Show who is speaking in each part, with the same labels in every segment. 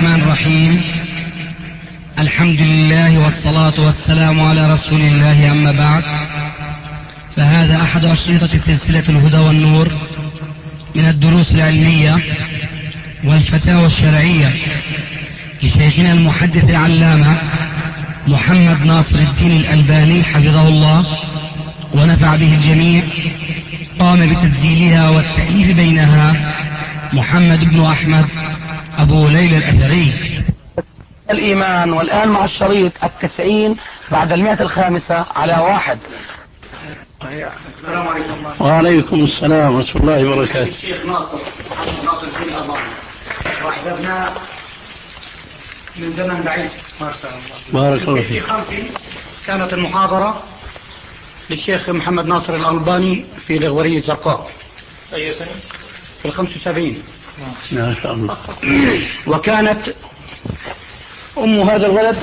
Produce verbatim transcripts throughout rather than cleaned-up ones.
Speaker 1: الرحمن الرحيم. الحمد لله والصلاة والسلام على رسول الله، أما بعد، فهذا أحد أشرطة سلسلة الهدى والنور من الدروس العلمية والفتاوى الشرعية لشيخنا المحدث العلامة محمد ناصر الدين الألباني حفظه الله ونفع به الجميع. قام بتسجيلها والتأليف بينها محمد بن أحمد أبو ليلى الأثري.
Speaker 2: الإيمان، والآن مع الشريط التسعين بعد المئة الخامسة على واحد.
Speaker 3: السلام عليكم.
Speaker 4: وعليكم السلام ورحمة الله وبركاته.
Speaker 3: الشيخ ناصر ناصر الدين الألباني وأحببنا من زمن بعيد ما شاء الله.
Speaker 4: بارك الله
Speaker 3: في
Speaker 4: فيك.
Speaker 3: خمسين كانت المحاضرة للشيخ محمد ناصر الألباني في الغورية الزرقاء. أي سنة؟ في الخمس وسبعين.
Speaker 4: ما شاء الله.
Speaker 3: وكانت أم هذا الولد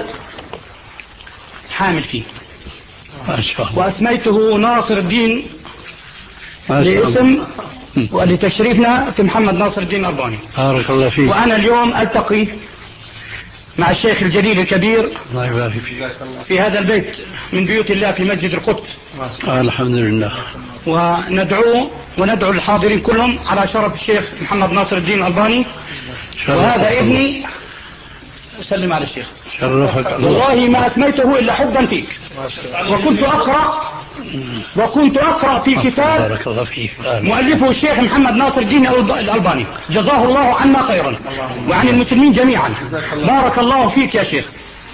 Speaker 3: حامل فيه،
Speaker 4: ما شاء الله.
Speaker 3: وأسميته ناصر الدين
Speaker 4: ما شاء الله.
Speaker 3: لاسم ولتشريفنا في محمد ناصر الدين الألباني.
Speaker 4: بارك الله فيك.
Speaker 3: وأنا اليوم ألتقي مع الشيخ الجليل الكبير
Speaker 4: الله يبارك فيك.
Speaker 3: في هذا البيت من بيوت الله في مسجد القدس.
Speaker 4: الحمد لله.
Speaker 3: وندعو وندعو الحاضرين كلهم على شرف الشيخ محمد ناصر الدين الألباني. وهذا ابني، أسلم على الشيخ.
Speaker 4: شرفك الله.
Speaker 3: والله ما أسميته إلا حبا فيك. وكنت أقرأ وكنت أقرأ في كتاب
Speaker 4: بارك الله فيك.
Speaker 3: مؤلفه الشيخ محمد ناصر الدين الألباني، جزاه الله عنا خيرا وعن المسلمين جميعا. بارك الله فيك يا شيخ.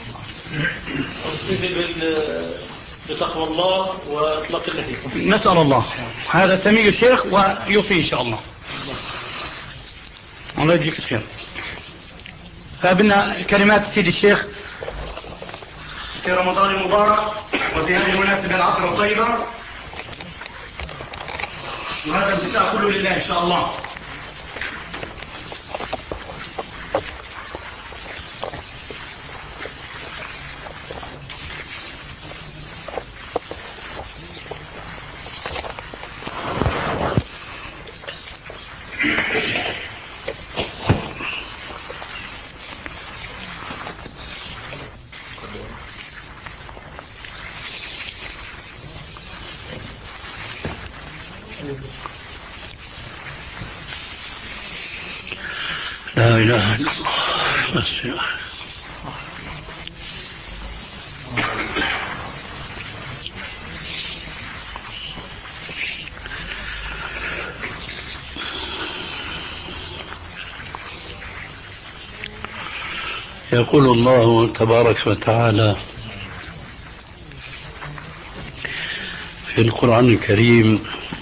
Speaker 5: بتقوى الله وإطلاق اللحية.
Speaker 3: نسأل الله هذا سمي الشيخ ويوصي إن شاء الله. الله يجزيك الخير. فابنا كلمات سيد الشيخ في رمضان المبارك وفي هذه المناسبة العطرة الطيبة، وهذا البتاع كله لله إن شاء الله.
Speaker 4: لا إله إلا الله. بس يا أخي. يقول الله تبارك وتعالى في القرآن الكريم: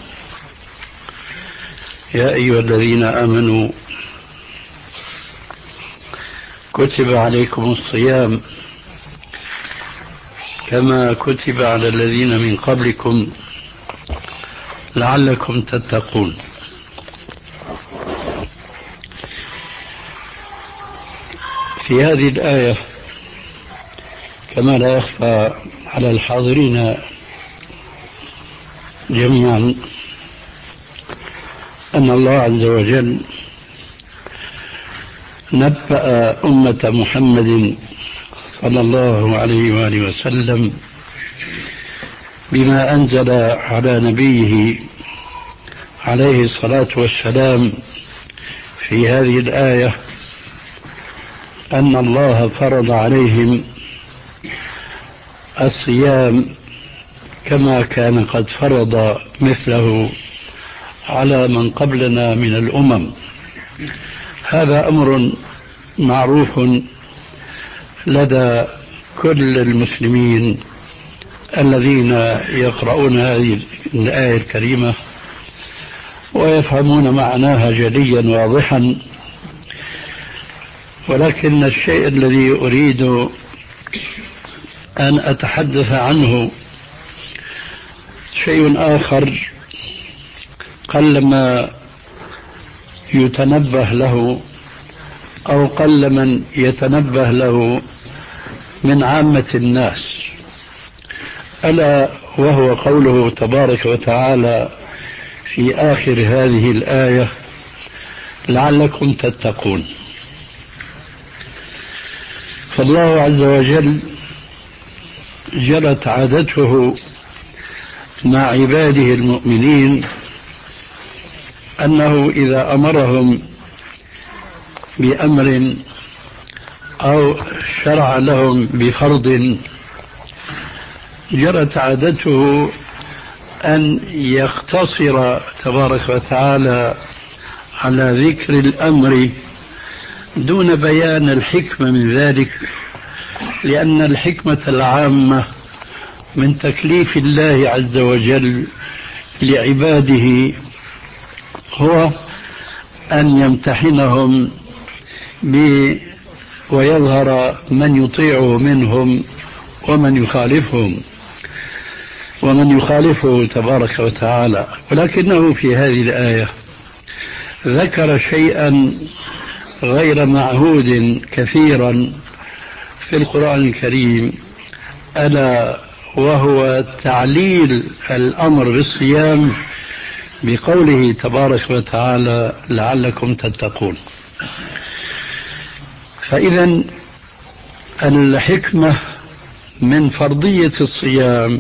Speaker 4: يا أيها الذين آمنوا كتب عليكم الصيام كما كتب على الذين من قبلكم لعلكم تتقون. في هذه الآية كما لا يخفى على الحاضرين جميعا أن الله عز وجل نبأ أمة محمد صلى الله عليه وآله وسلم بما أنزل على نبيه عليه الصلاة والسلام في هذه الآية، أن الله فرض عليهم الصيام كما كان قد فرض مثله على من قبلنا من الأمم. هذا أمر معروف لدى كل المسلمين الذين يقرؤون هذه الآية الكريمة ويفهمون معناها جليا واضحا. ولكن الشيء الذي أريد أن أتحدث عنه شيء آخر قلما يتنبه له أو قل من يتنبه له من عامة الناس، ألا وهو قوله تبارك وتعالى في آخر هذه الآية: لعلكم تتقون. فالله عز وجل جرت عادته مع عباده المؤمنين أنه إذا أمرهم بأمر أو شرع لهم بفرض جرت عادته أن يقتصر تبارك وتعالى على ذكر الأمر دون بيان الحكمة من ذلك، لأن الحكمة العامة من تكليف الله عز وجل لعباده هو أن يمتحنهم ويظهر من يطيعه منهم ومن يخالفهم ومن يخالفه تبارك وتعالى. ولكنه في هذه الآية ذكر شيئا غير معهود كثيرا في القرآن الكريم، ألا وهو تعليل الأمر بالصيام بقوله تبارك وتعالى لعلكم تتقون. فإذا الحكمة من فرضية الصيام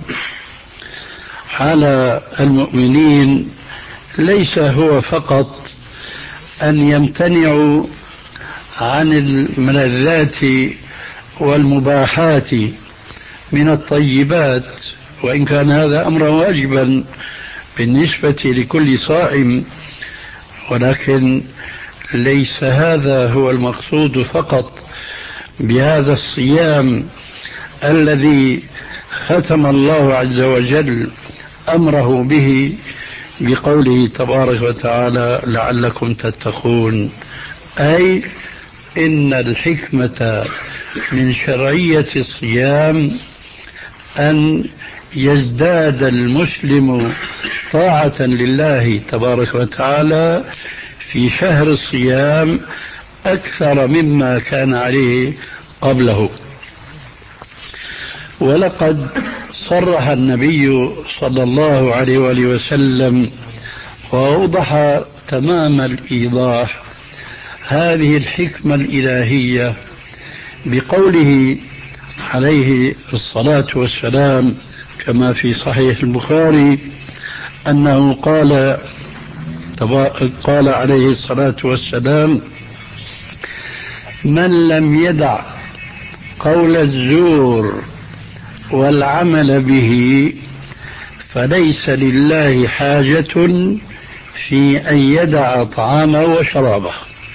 Speaker 4: على المؤمنين ليس هو فقط أن يمتنعوا عن الملذات والمباحات من الطيبات، وإن كان هذا أمرا واجبا بالنسبة لكل صائم، ولكن ليس هذا هو المقصود فقط بهذا الصيام الذي ختم الله عز وجل أمره به بقوله تبارك وتعالى لعلكم تتقون، أي إن الحكمة من شرعية الصيام أن يزداد المسلم طاعة لله تبارك وتعالى في شهر الصيام أكثر مما كان عليه قبله. ولقد صرح النبي صلى الله عليه وآله وسلم وأوضح تمام الإيضاح هذه الحكمة الإلهية بقوله عليه الصلاة والسلام كما في صحيح البخاري أنه قال قال عليه الصلاة والسلام من لم يدع قول الزور والعمل به فليس لله حاجة في أن يدع طعامه وشرابه.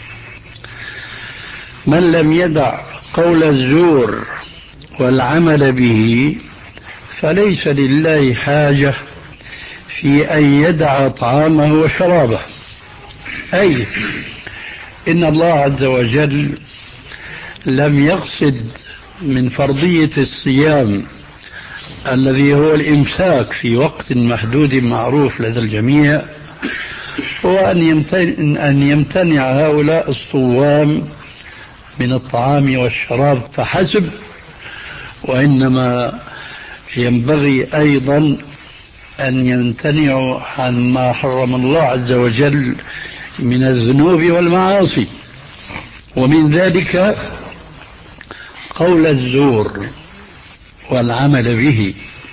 Speaker 4: من لم يدع قول الزور والعمل به فليس لله حاجة في أن يدع طعامه وشرابه، أي إن الله عز وجل لم يقصد من فرضية الصيام الذي هو الإمساك في وقت محدود معروف لدى الجميع هو أن يمتنع هؤلاء الصوام من الطعام والشراب فحسب، وإنما ينبغي أيضا أن يمتنعوا عن ما حرم الله عز وجل من الذنوب والمعاصي، ومن ذلك قول الزور والعمل به.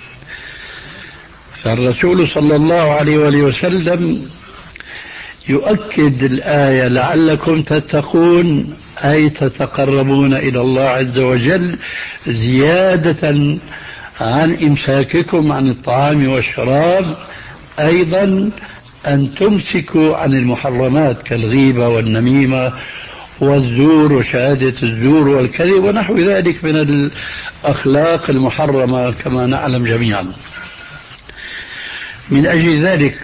Speaker 4: فالرسول صلى الله عليه وآله وسلم يؤكد الآية لعلكم تتقون، أي تتقربون إلى الله عز وجل زيادة عن إمساككم عن الطعام والشراب، أيضا أن تمسكوا عن المحرمات كالغيبة والنميمة والزور وشهادة الزور والكذب ونحو ذلك من الأخلاق المحرمة كما نعلم جميعا. من أجل ذلك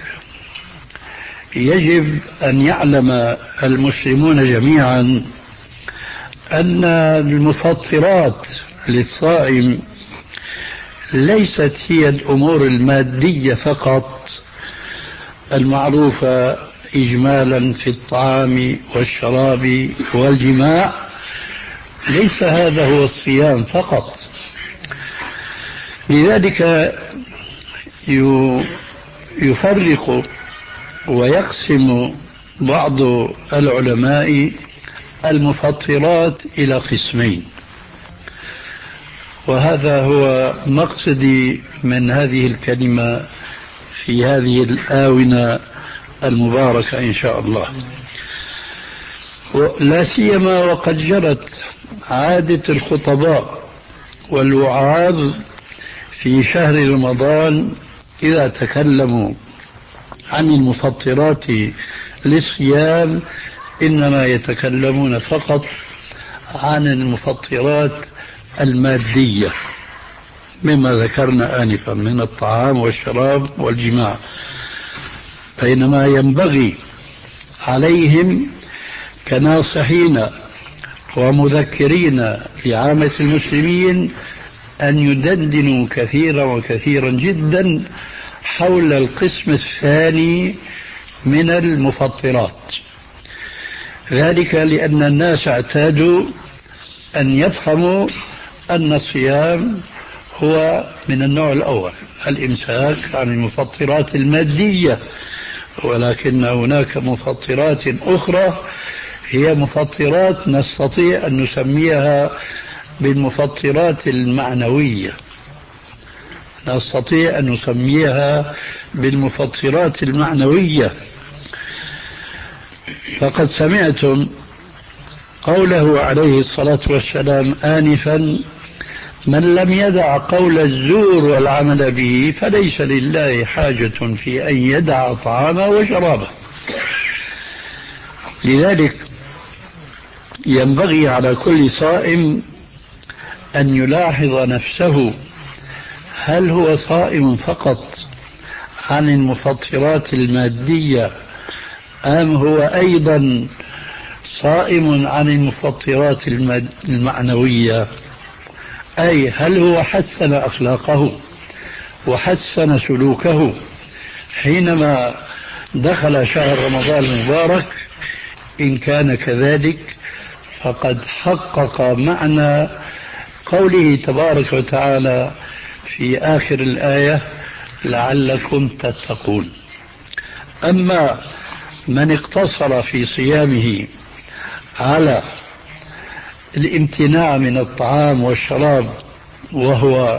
Speaker 4: يجب أن يعلم المسلمون جميعا أن المفطرات للصائم ليست هي الأمور المادية فقط المعروفة إجمالا في الطعام والشراب والجماع، ليس هذا هو الصيام فقط. لذلك يفرق ويقسم بعض العلماء المفطرات إلى قسمين. وهذا هو مقصدي من هذه الكلمة في هذه الآونة المباركة إن شاء الله. لا سيما وقد جرت عادة الخطباء والوعاظ في شهر رمضان إذا تكلموا عن المفطرات للصيام إنما يتكلمون فقط عن المفطرات المادية مما ذكرنا آنفا من الطعام والشراب والجماع، بينما ينبغي عليهم كناصحين ومذكرين لعامة المسلمين أن يدندنوا كثيرا وكثيرا جدا حول القسم الثاني من المفطرات، ذلك لأن الناس اعتادوا أن يفهموا أن الصيام هو من النوع الأول، الإمساك عن المفطرات المادية، ولكن هناك مفطرات أخرى هي مفطرات نستطيع أن نسميها بالمفطرات المعنوية، نستطيع أن نسميها بالمفطرات المعنوية. فقد سمعتم قوله عليه الصلاة والسلام آنفا: من لم يدع قول الزور والعمل به فليس لله حاجة في أن يدع طعامه وشرابه. لذلك ينبغي على كل صائم أن يلاحظ نفسه، هل هو صائم فقط عن المفطرات المادية أم هو أيضا صائم عن المفطرات المعنوية؟ أي هل هو حسن أخلاقه وحسن سلوكه حينما دخل شهر رمضان المبارك؟ إن كان كذلك فقد حقق معنى قوله تبارك وتعالى في آخر الآية: لعلكم تتقون. أما من اقتصر في صيامه على الامتناع من الطعام والشراب وهو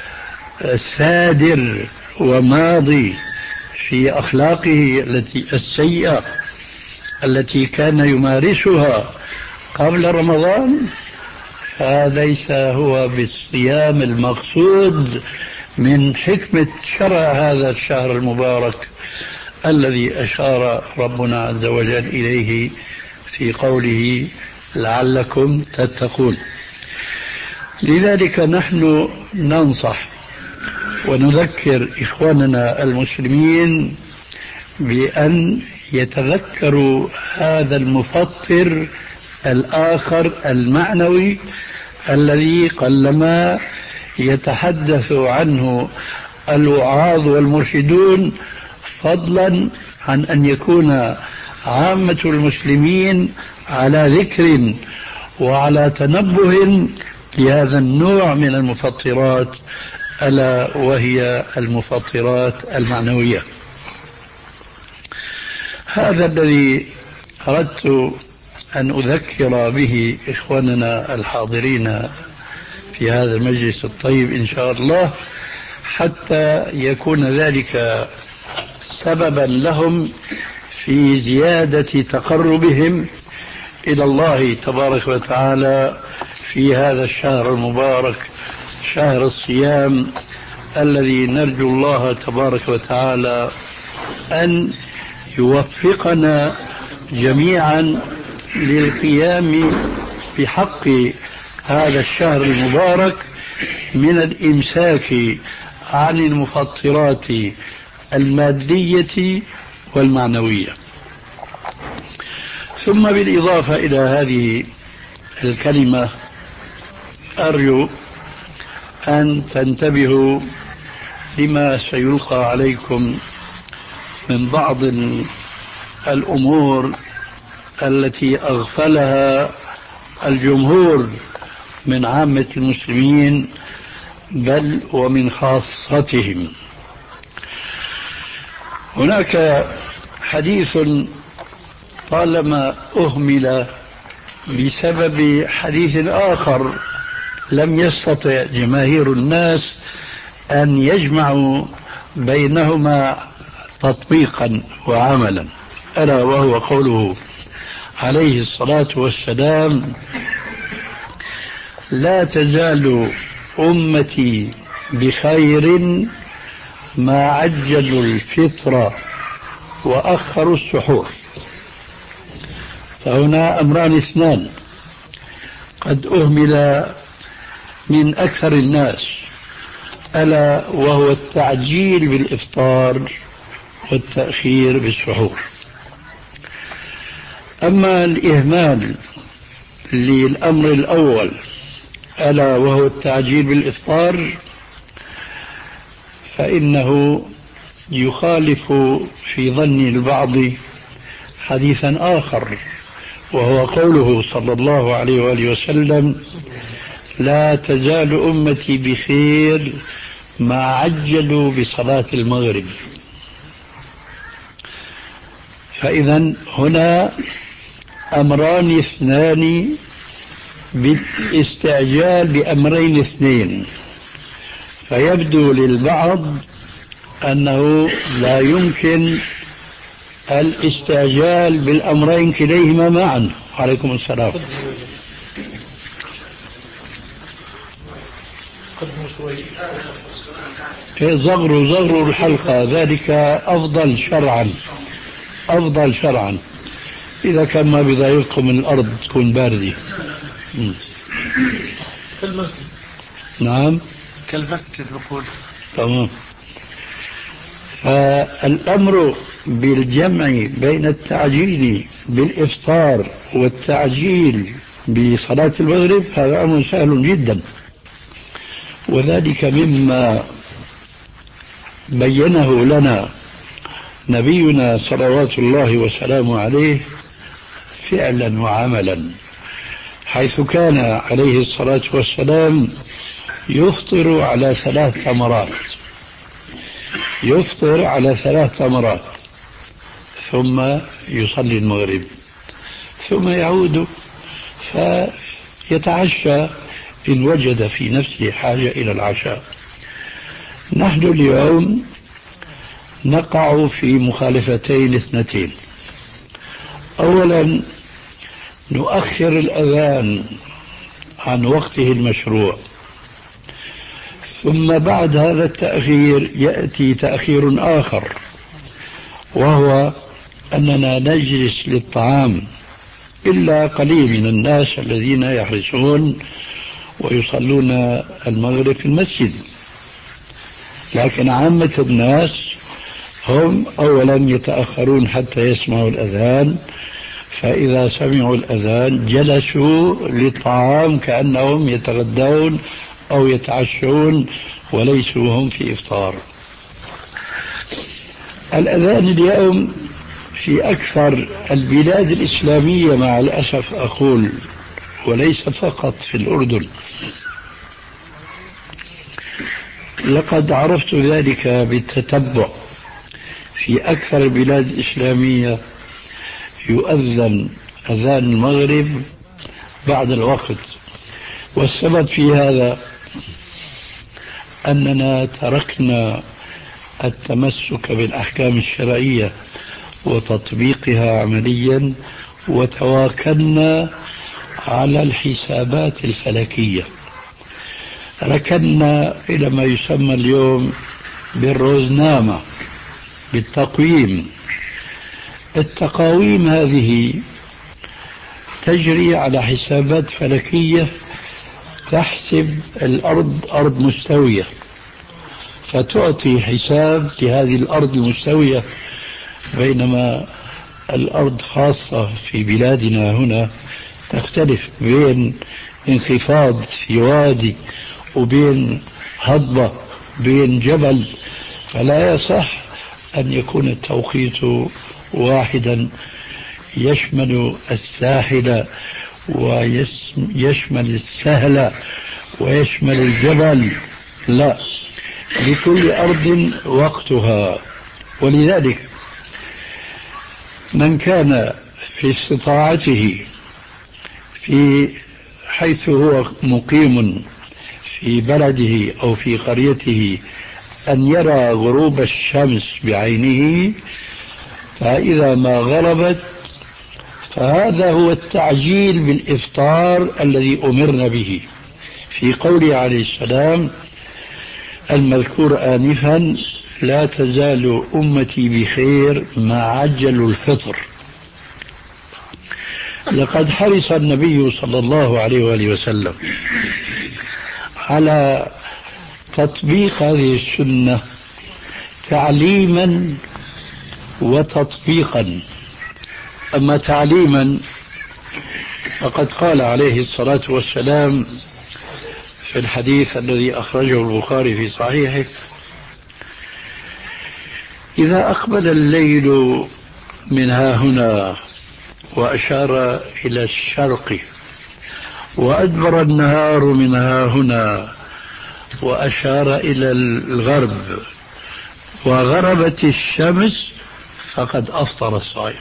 Speaker 4: سادر وماضي في أخلاقه التي السيئة التي كان يمارسها قبل رمضان، فليس هو بالصيام المقصود من حكمة شرع هذا الشهر المبارك الذي أشار ربنا عز وجل إليه في قوله لعلكم تتقون. لذلك نحن ننصح ونذكر إخواننا المسلمين بأن يتذكروا هذا المفطر الآخر المعنوي الذي قلما يتحدث عنه الوعاظ والمرشدون، فضلا عن أن يكون عامة المسلمين على ذكر وعلى تنبه لهذا النوع من المفطرات، ألا وهي المفطرات المعنوية. هذا الذي أردت أن أذكر به إخواننا الحاضرين في هذا المجلس الطيب إن شاء الله، حتى يكون ذلك سببا لهم في زيادة تقربهم إلى الله تبارك وتعالى في هذا الشهر المبارك، شهر الصيام، الذي نرجو الله تبارك وتعالى أن يوفقنا جميعا للقيام بحق هذا الشهر المبارك من الإمساك عن المفطرات المادية والمعنوية. ثم بالإضافة إلى هذه الكلمة أرجو أن تنتبهوا لما سيلقى عليكم من بعض الأمور التي أغفلها الجمهور من عامة المسلمين بل ومن خاصتهم. هناك حديث طالما أهمل بسبب حديث آخر لم يستطع جماهير الناس أن يجمعوا بينهما تطبيقا وعملا، ألا وهو قوله عليه الصلاة والسلام: لا تزال أمتي بخير ما عجلوا الفطر وأخروا السحور. فهنا أمران اثنان قد أهمل من أكثر الناس، ألا وهو التعجيل بالإفطار والتأخير بالسحور. أما الإهمال للأمر الأول ألا وهو التعجيل بالإفطار فإنه يخالف في ظن البعض حديثا آخر، وهو قوله صلى الله عليه وآله وسلم: لا تزال أمتي بخير ما عجلوا بصلاة المغرب. فإذا هنا أمران اثنان بالاستعجال بأمرين اثنين، فيبدو للبعض أنه لا يمكن الاستعجال بالأمرين كليهما معا. عليكم السلام. زغروا زغروا الحلقة، ذلك أفضل شرعا، أفضل شرعا إذا كان ما بضايقكم الأرض تكون باردة.
Speaker 5: كالمسجد.
Speaker 4: نعم
Speaker 5: كالمسجد بقول.
Speaker 4: تمام. فالأمر بالجمع بين التعجيل بالإفطار والتعجيل بصلاة المغرب هذا أمر سهل جدا، وذلك مما بينه لنا نبينا صلوات الله وسلامه عليه فعلا وعملا، حيث كان عليه الصلاة والسلام يفطر على ثلاث تمرات، يفطر على ثلاث تمرات ثم يصلي المغرب ثم يعود فيتعشى إن وجد في نفسه حاجة إلى العشاء. نحن اليوم نقع في مخالفتين اثنتين. أولا نؤخر الأذان عن وقته المشروع، ثم بعد هذا التأخير يأتي تأخير آخر، وهو أننا نجلس للطعام، إلا قليل من الناس الذين يحرصون ويصلون المغرب في المسجد، لكن عامة الناس هم أولا يتأخرون حتى يسمعوا الأذان، فإذا سمعوا الأذان جلسوا للطعام كأنهم يتغدون أو يتعشون وليسوا هم في إفطار. الأذان اليوم في أكثر البلاد الإسلامية مع الأسف أقول، وليس فقط في الأردن، لقد عرفت ذلك بالتتبع، في أكثر البلاد الإسلامية يؤذن أذان المغرب بعد الوقت. والسبب في هذا أننا تركنا التمسك بالأحكام الشرعية وتطبيقها عمليا، وتواكلنا على الحسابات الفلكية، ركنا إلى ما يسمى اليوم بالروزنامة، بالتقويم. التقاويم هذه تجري على حسابات فلكية تحسب الأرض أرض مستوية، فتعطي حساب لهذه الأرض المستوية، بينما الأرض خاصة في بلادنا هنا تختلف بين انخفاض في وادي وبين هضبة بين جبل، فلا يصح أن يكون التوقيت واحدا يشمل الساحل ويشمل السهل ويشمل الجبل، لا، لكل أرض وقتها. ولذلك من كان في استطاعته في حيث هو مقيم في بلده أو في قريته أن يرى غروب الشمس بعينه، فإذا ما غربت فهذا هو التعجيل بالإفطار الذي أمرنا به في قوله عليه السلام المذكور آنفا: لا تزال أمتي بخير ما عجلوا الفطر. لقد حرص النبي صلى الله عليه وآله وسلم على تطبيق هذه السنة تعليما وتطبيقا. أما تعليما فقد قال عليه الصلاة والسلام في الحديث الذي أخرجه البخاري في صحيحه: إذا أقبل الليل من ها هنا وأشار إلى الشرق، وأدبر النهار من ها هنا وأشار إلى الغرب، وغربت الشمس، فقد أفطر الصائم.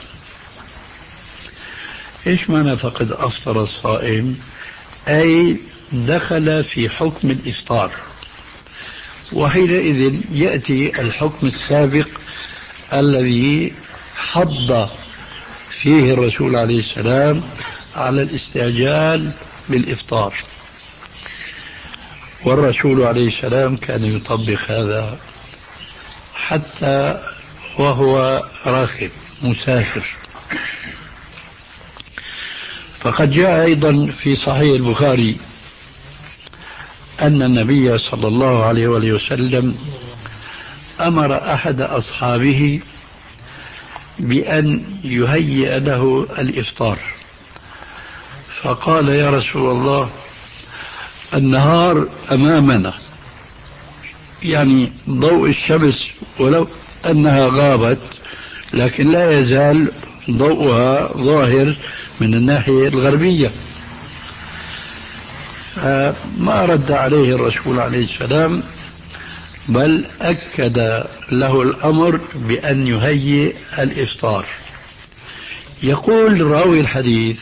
Speaker 4: إيش معنى فقد أفطر الصائم؟ أي دخل في حكم الإفطار، وحينئذ يأتي الحكم السابق الذي حض فيه الرسول عليه السلام على الاستعجال بالإفطار، والرسول عليه السلام كان يطبق هذا حتى وهو راكب مسافر. فقد جاء أيضا في صحيح البخاري أن النبي صلى الله عليه وآله وسلم أمر أحد أصحابه بأن يهيئ له الإفطار، فقال: يا رسول الله، النهار أمامنا، يعني ضوء الشمس ولو أنها غابت لكن لا يزال ضوءها ظاهر من الناحية الغربية. ما رد عليه الرسول عليه السلام، بل أكد له الأمر بأن يهيئ الإفطار. يقول راوي الحديث: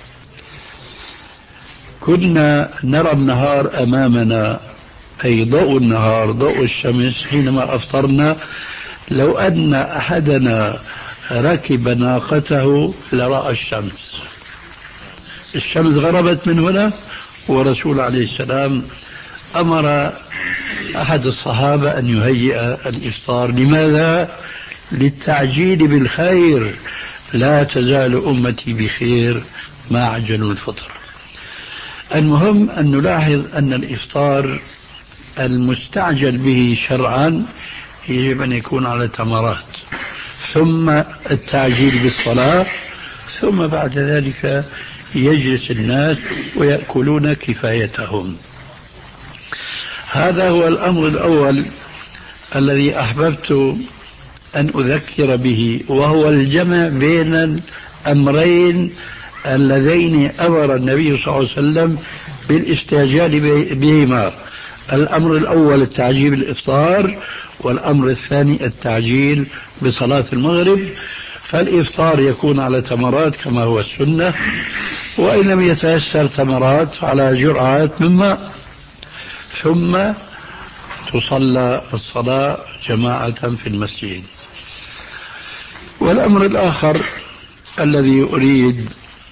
Speaker 4: كنا نرى النهار أمامنا، أي ضوء النهار ضوء الشمس حينما أفطرنا، لو أن أحدنا ركب ناقته لرأى الشمس. الشمس غربت من هنا، ورسول عليه السلام أمر أحد الصحابة أن يهيئ الإفطار. لماذا؟ للتعجيل بالخير، لا تزال أمتي بخير ما عجلوا الفطر. المهم أن نلاحظ أن الإفطار المستعجل به شرعا يجب أن يكون على تمرات، ثم التعجيل بالصلاة، ثم بعد ذلك يجلس الناس ويأكلون كفايتهم. هذا هو الأمر الأول الذي أحببت أن أذكر به، وهو الجمع بين الأمرين اللذين أمر النبي صلى الله عليه وسلم بالاستعجال بهما. الأمر الأول التعجيل بالإفطار، والأمر الثاني التعجيل بصلاة المغرب. فالإفطار يكون على تمرات كما هو السنة، وإن لم يتيسر تمرات على جرعات من ماء، ثم تصلى الصلاة جماعة في المسجد. والأمر الآخر الذي أريد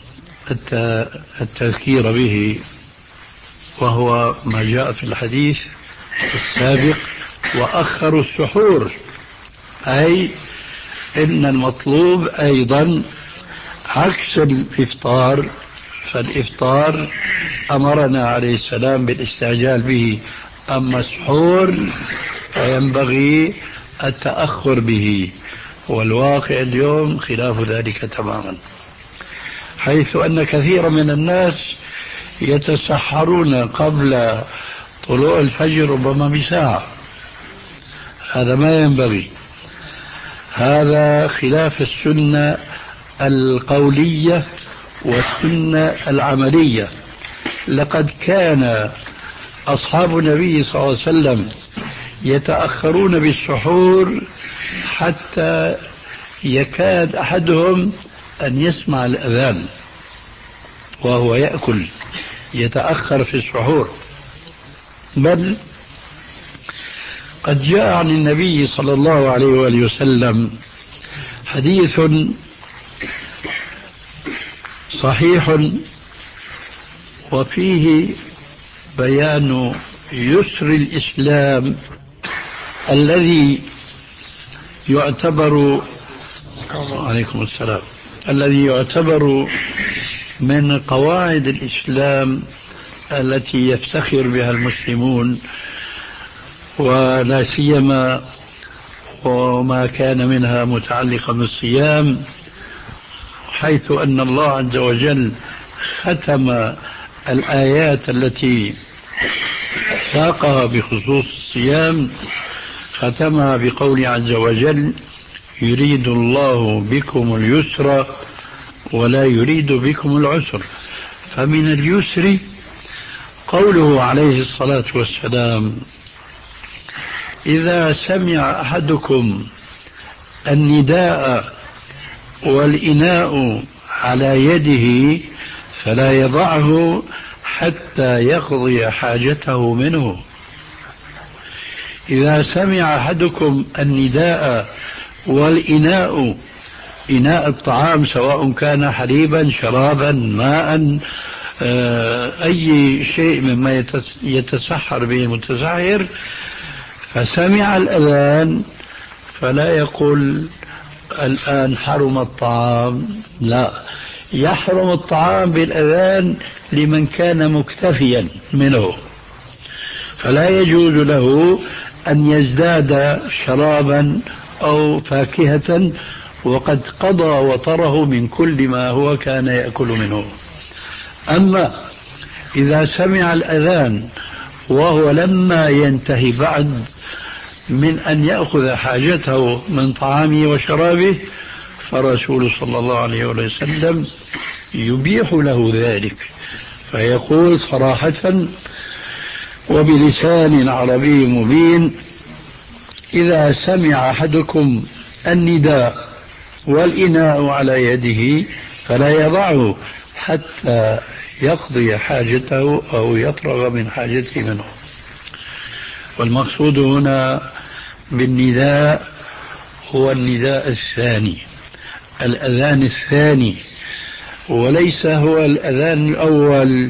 Speaker 4: التذكير به وهو ما جاء في الحديث السابق: وأخروا السحور، أي إن المطلوب أيضا عكس الإفطار. فالإفطار أمرنا عليه السلام بالاستعجال به، أما السحور فينبغي التأخر به، والواقع اليوم خلاف ذلك تماما، حيث أن كثير من الناس يتسحرون قبل طلوع الفجر ربما بساعة. هذا ما ينبغي، هذا خلاف السنة القولية والسنة العملية. لقد كان أصحاب النبي صلى الله عليه وسلم يتأخرون بالسحور حتى يكاد أحدهم أن يسمع الأذان وهو يأكل، يتأخر في السحور. بل قد جاء عن النبي صلى الله عليه وآله وسلم حديث صحيح وفيه بيان يسر الإسلام الذي يعتبر عليكم السلام الذي يعتبر من قواعد الإسلام التي يفتخر بها المسلمون، ولا سيما وما كان منها متعلقا بالصيام، حيث أن الله عز وجل ختم الآيات التي ساقها بخصوص الصيام ختمها بقول عز وجل: يريد الله بكم اليسر ولا يريد بكم العسر. فمن اليسر قوله عليه الصلاة والسلام: إذا سمع أحدكم النداء والإناء على يده فلا يضعه حتى يقضي حاجته منه. إذا سمع أحدكم النداء والإناء، إناء الطعام سواء كان حليبا شرابا ماء أي شيء مما يتسحر به المتسحر، فسمع الأذان فلا يقول الآن حرم الطعام، لا، يحرم الطعام بالأذان لمن كان مكتفيا منه، فلا يجوز له أن يزداد شرابا أو فاكهة وقد قضى وطره من كل ما هو كان يأكل منه. أما إذا سمع الأذان وهو لما ينتهي بعد من أن يأخذ حاجته من طعامه وشرابه، فرسول صلى الله عليه وسلم يبيح له ذلك، فيقول صراحة وبلسان عربي مبين: إذا سمع أحدكم النداء والإناء على يده فلا يضعه حتى يقضي حاجته أو يفرغ من حاجته منه. والمقصود هنا بالنداء هو النداء الثاني، الأذان الثاني، وليس هو الأذان الأول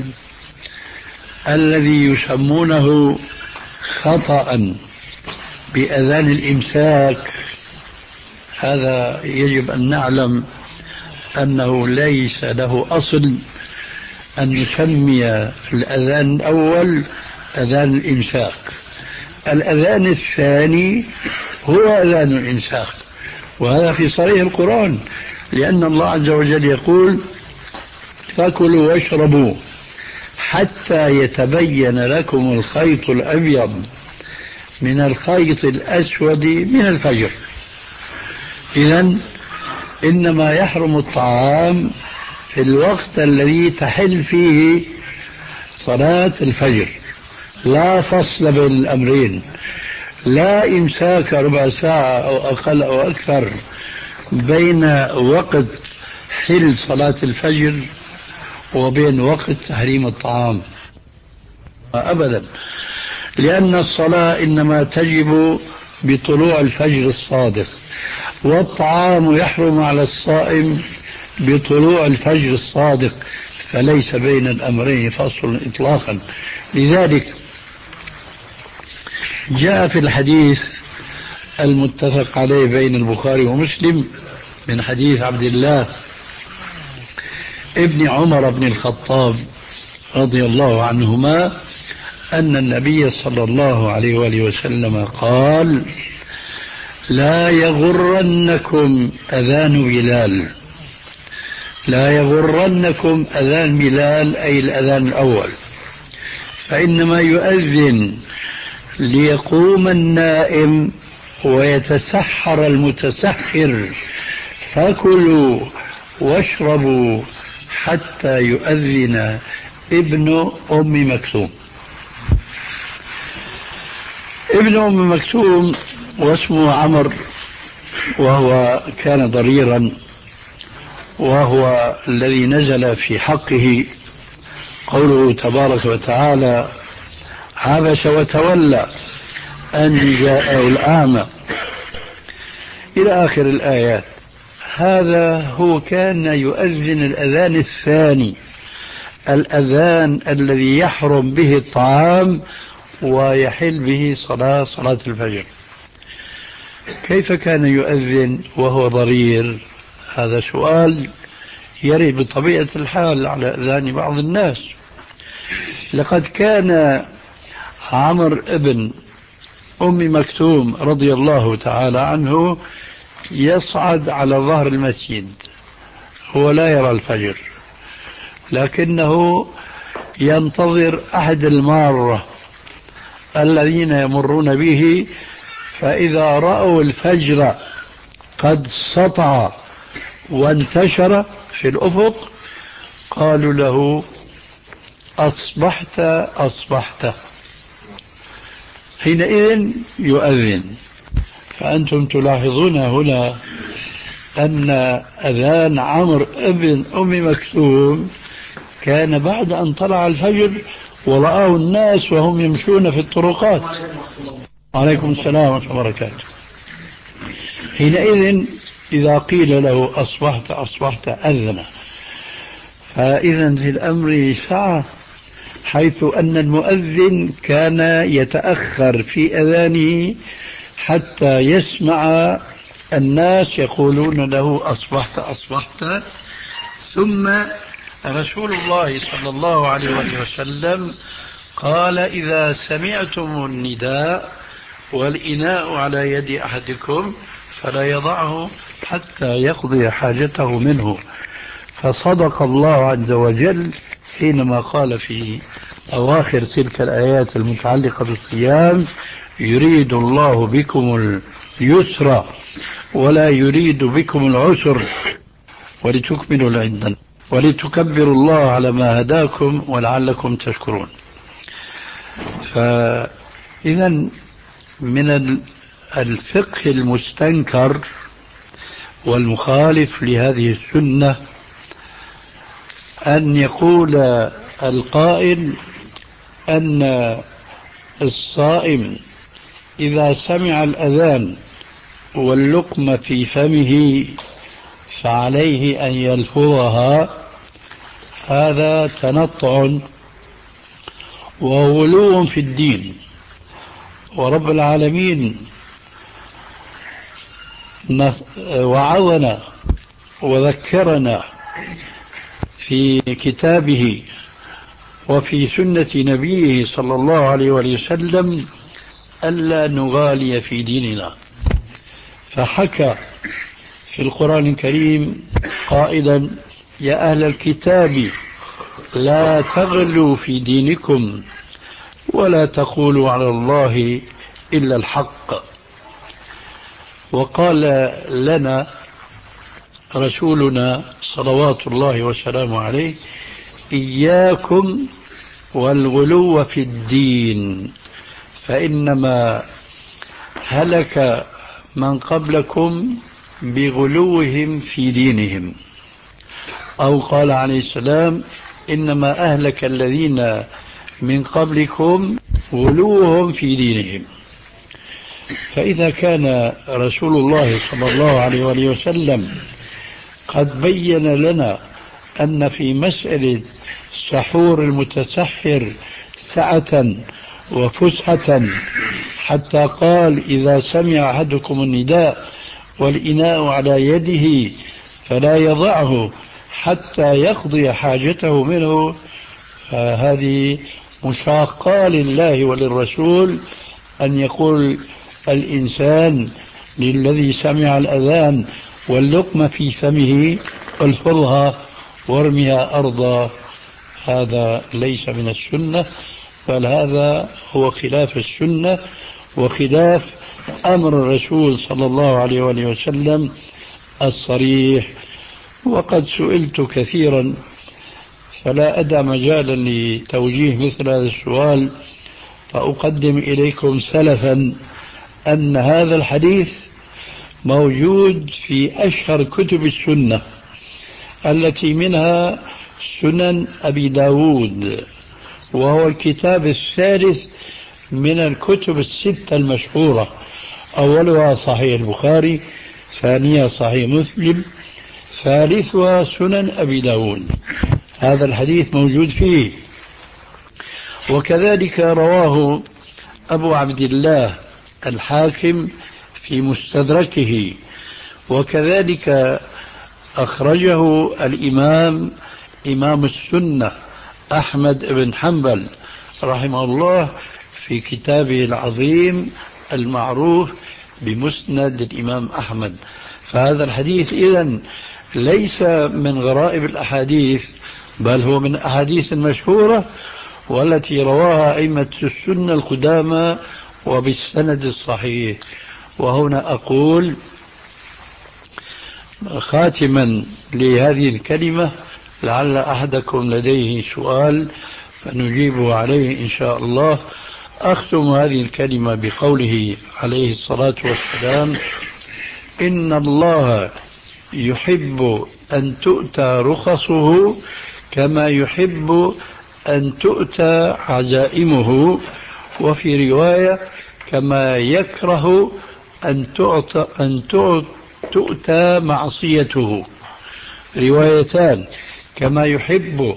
Speaker 4: الذي يسمونه خطأ بأذان الإمساك. هذا يجب أن نعلم أنه ليس له أصل أن نسمي الأذان الأول أذان الإمساك. الأذان الثاني هو أذان الإمساك، وهذا في صريح القرآن، لأن الله عز وجل يقول: فكلوا واشربوا حتى يتبين لكم الخيط الأبيض من الخيط الأسود من الفجر. إذن إنما يحرم الطعام في الوقت الذي تحل فيه صلاة الفجر، لا فصل بين الأمرين، لا إمساك ربع ساعة أو أقل أو أكثر بين وقت حل صلاة الفجر وبين وقت تحريم الطعام أبدا، لأن الصلاة إنما تجب بطلوع الفجر الصادق، والطعام يحرم على الصائم بطلوع الفجر الصادق، فليس بين الأمرين فصل إطلاقا. لذلك جاء في الحديث المتفق عليه بين البخاري ومسلم من حديث عبد الله ابن عمر بن الخطاب رضي الله عنهما أن النبي صلى الله عليه وآله وسلم قال: لا يغرنكم أذان بلال، لا يغرنكم أذان بلال أي الأذان الأول، فإنما يؤذن ليقوم النائم ويتسحر المتسحر، فكلوا واشربوا حتى يؤذن ابن أم مكتوم. ابن أم مكتوم واسمه عمر، وهو كان ضريرا، وهو الذي نزل في حقه قوله تبارك وتعالى: عبس وتولى أن جاءه الأعمى إلى آخر الآيات. هذا هو كان يؤذن الأذان الثاني، الأذان الذي يحرم به الطعام ويحل به صلاة صلاة الفجر. كيف كان يؤذن وهو ضرير؟ هذا سؤال يرد بطبيعة الحال على أذان بعض الناس. لقد كان عمرو ابن أم مكتوم رضي الله تعالى عنه يصعد على ظهر المسجد، هو لا يرى الفجر لكنه ينتظر أحد المارة الذين يمرون به، فإذا رأوا الفجر قد سطع وانتشر في الأفق قالوا له أصبحت أصبحت، حينئذ يؤذن. فأنتم تلاحظون هنا أن أذان عمرو ابن أم مكتوم كان بعد أن طلع الفجر ورآه الناس وهم يمشون في الطرقات. عليكم السلام ورحمة الله وبركاته. حينئذ إذا قيل له أصبحت أصبحت أذن. فإذا في الأمر سعة، حيث أن المؤذن كان يتأخر في أذانه حتى يسمع الناس يقولون له أصبحت أصبحت. ثم رسول الله صلى الله عليه وسلم قال إذا سمعتم النداء والإناء على يد أحدكم فلا يضعه حتى يقضي حاجته منه. فصدق الله عز وجل حينما قال في أواخر تلك الآيات المتعلقة بالصيام يريد الله بكم اليسر ولا يريد بكم العسر ولتكملوا العدة ولتكبروا الله على ما هداكم ولعلكم تشكرون. فإذا من الفقه المستنكر والمخالف لهذه السنة أن يقول القائل أن الصائم إذا سمع الأذان واللقمة في فمه فعليه أن يلفظها. هذا تنطع وغلو في الدين. ورب العالمين وعظنا وذكرنا في كتابه وفي سنة نبيه صلى الله عليه وسلم ألا نغالي في ديننا، فحكى في القرآن الكريم قائلا يا أهل الكتاب لا تغلوا في دينكم ولا تقولوا على الله إلا الحق. وقال لنا رسولنا صلوات الله وسلامه عليه إياكم والغلو في الدين فإنما هلك من قبلكم بغلوهم في دينهم. أو قال عليه السلام إنما أهلك الذين من قبلكم غلوهم في دينهم. فإذا كان رسول الله صلى الله عليه وسلم قد بين لنا أن في مسألة سحور المتسحر سعة وفسحة، حتى قال إذا سمع أحدكم النداء والإناء على يده فلا يضعه حتى يقضي حاجته منه، فهذه مشاقة لله وللرسول أن يقول الإنسان للذي سمع الأذان واللقمة في فمه الفظها وارمها أرضا. هذا ليس من السنة، بل هذا هو خلاف السنة وخلاف أمر الرسول صلى الله عليه وسلم الصريح. وقد سئلت كثيرا فلا أدع مجالا لتوجيه مثل هذا السؤال، فأقدم إليكم سلفا أن هذا الحديث موجود في أشهر كتب السنة التي منها سنن أبي داود وهو الكتاب الثالث من الكتب الستة المشهورة، أولها صحيح البخاري، ثانيها صحيح مسلم، ثالثها سنن أبي داود. هذا الحديث موجود فيه. وكذلك رواه أبو عبد الله الحاكم في مستدركه، وكذلك أخرجه الإمام إمام السنة أحمد بن حنبل رحمه الله في كتابه العظيم المعروف بمسند الإمام أحمد. فهذا الحديث إذن ليس من غرائب الأحاديث، بل هو من أحاديث مشهورة والتي رواها أئمة السنة القدامى وبالسند الصحيح. وهنا أقول خاتما لهذه الكلمة، لعل أحدكم لديه سؤال فنجيبه عليه إن شاء الله. أختم هذه الكلمة بقوله عليه الصلاة والسلام: إن الله يحب أن تؤتى رخصه كما يحب أن تؤتى عزائمه، وفي رواية كما يكره أن تؤتى, أن تؤتى معصيته. روايتان: كما يحب،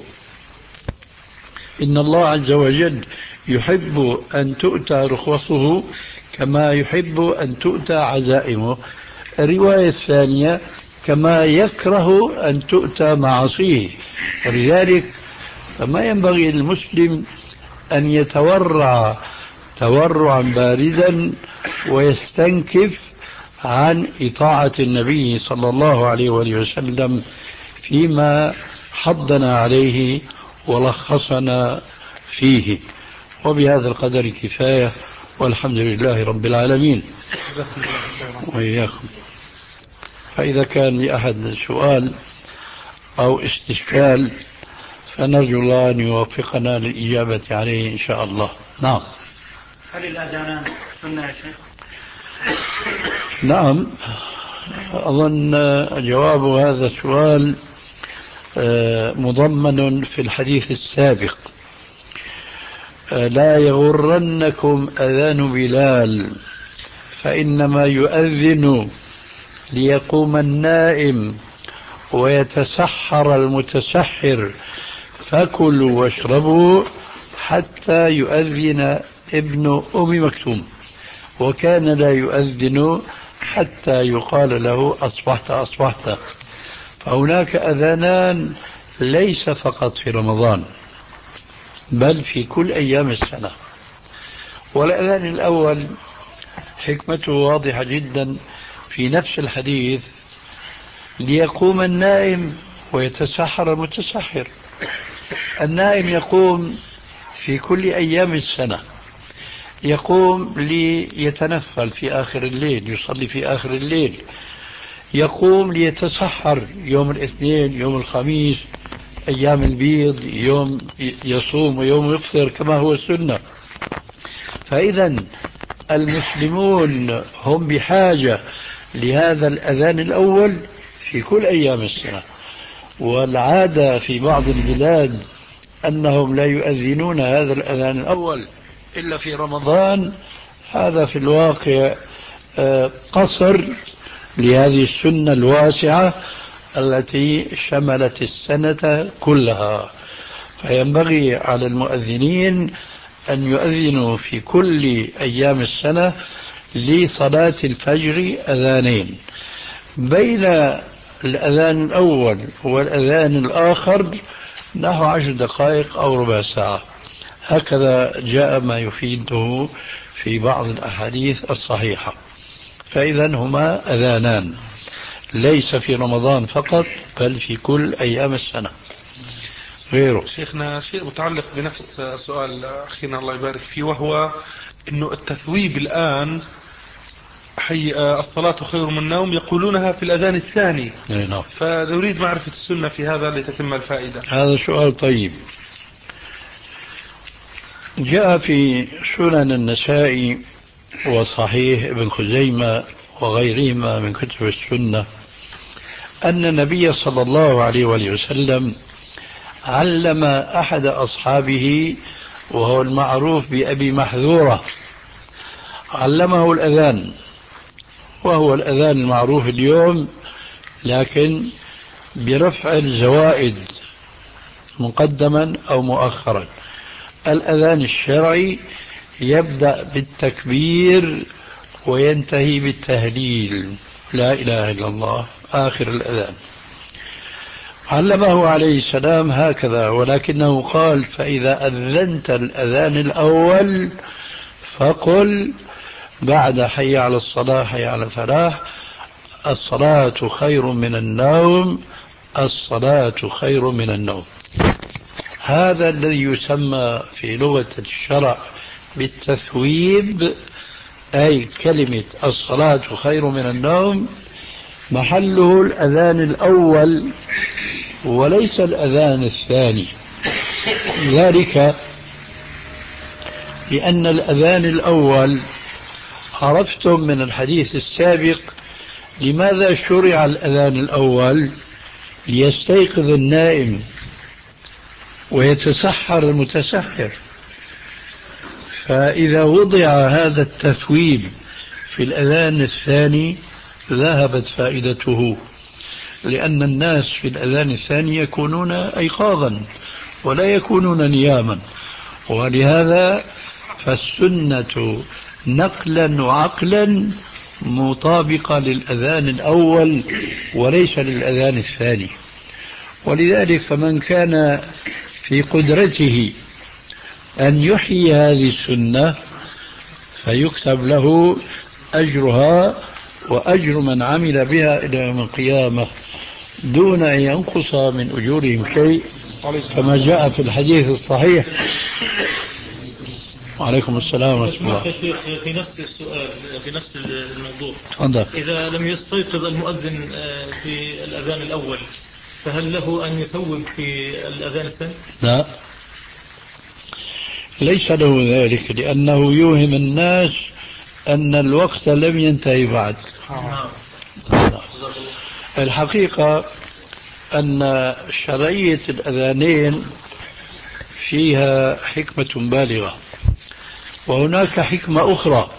Speaker 4: إن الله عز وجل يحب أن تؤتى رخصه كما يحب أن تؤتى عزائمه. الرواية الثانية: كما يكره أن تؤتى معاصيه. ولذلك فما ينبغي للمسلم أن يتورع تورعا باردا ويستنكف عن إطاعة النبي صلى الله عليه وآله وسلم فيما حضنا عليه ولخصنا فيه. وبهذا القدر كفاية، والحمد لله رب العالمين. وإياكم. فإذا كان لأحد سؤال أو استشكال فنرجو الله أن يوفقنا للإجابة عليه إن شاء الله. نعم.
Speaker 3: هل الأذانان سنة يا شيخ؟
Speaker 4: نعم، أظن جواب هذا السؤال مضمن في الحديث السابق: لا يغرنكم أذان بلال فإنما يؤذن ليقوم النائم ويتسحر المتسحر، فكلوا واشربوا حتى يؤذن ابن أم مكتوم، وكان لا يؤذن حتى يقال له أصبحت أصبحت. فهناك أذانان ليس فقط في رمضان بل في كل أيام السنة. والأذان الأول حكمته واضحة جدا في نفس الحديث: ليقوم النائم ويتسحر المتسحر. النائم يقوم في كل أيام السنة، يقوم ليتنفل في آخر الليل، يصلي في آخر الليل، يقوم ليتسحر يوم الاثنين، يوم الخميس، أيام البيض، يوم يصوم ويوم يفطر كما هو السنة. فإذا المسلمون هم بحاجة لهذا الأذان الأول في كل أيام السنة. والعادة في بعض البلاد أنهم لا يؤذنون هذا الأذان الأول إلا في رمضان. هذا في الواقع قصر لهذه السنة الواسعة التي شملت السنة كلها. فينبغي على المؤذنين أن يؤذنوا في كل أيام السنة لصلاة الفجر أذانين. بين الأذان الأول والأذان الآخر نحو عشر دقائق أو ربع ساعة، هكذا جاء ما يفيده في بعض الأحاديث الصحيحة. فإذا هما أذانان ليس في رمضان فقط بل في كل أيام السنة. غيره
Speaker 5: شيخنا شيء متعلق بنفس سؤال أخينا الله يبارك فيه، وهو أنه التثويب الآن حي الصلاة خير من النوم يقولونها في الأذان الثاني.
Speaker 4: نعم.
Speaker 5: فنريد معرفة السنة في هذا لتتم الفائدة.
Speaker 4: هذا سؤال طيب. جاء في سنن النسائي وصحيح ابن خزيمة وغيرهما من كتب السنة أن النبي صلى الله عليه وآله وسلم علم أحد أصحابه وهو المعروف بأبي محذورة، علمه الأذان، وهو الأذان المعروف اليوم لكن برفع الزوائد مقدما أو مؤخرا. الأذان الشرعي يبدأ بالتكبير وينتهي بالتهليل، لا إله إلا الله، آخر الأذان. علمه عليه السلام هكذا، ولكنه قال: فإذا أذنت الأذان الأول فقل بعد حي على الصلاة حي على الفلاح: الصلاة خير من النوم، الصلاة خير من النوم. هذا الذي يسمى في لغة الشرع بالتثويب، أي كلمة الصلاة خير من النوم محله الأذان الأول وليس الأذان الثاني. ذلك لأن الأذان الأول عرفتم من الحديث السابق لماذا شرع الأذان الأول؟ ليستيقظ النائم ويتسحر المتسحر. فإذا وضع هذا التثويب في الأذان الثاني ذهبت فائدته، لأن الناس في الأذان الثاني يكونون أيقاظا ولا يكونون نياما، ولهذا فالسنة نقلا وعقلا مطابقة للأذان الأول وليس للأذان الثاني. ولذلك فمن كان في قدرته أن يحيي هذه السنة فيكتب له أجرها وأجر من عمل بها إلى يوم القيامة دون أن ينقص من أجورهم شيء، كما جاء في الحديث الصحيح. وعليكم السلام ورحمة الله.
Speaker 6: شيخ في نفس السؤال في نفس الموضوع،
Speaker 4: تفضل.
Speaker 6: إذا لم يستيقظ المؤذن في الأذان الأول فهل له أن يثوب في الأذان الثاني؟
Speaker 4: لا، ليس له ذلك، لأنه يوهم الناس أن الوقت لم ينتهي بعد. الحقيقة أن شرعية الأذانين فيها حكمة بالغة، وهناك حكمة أخرى،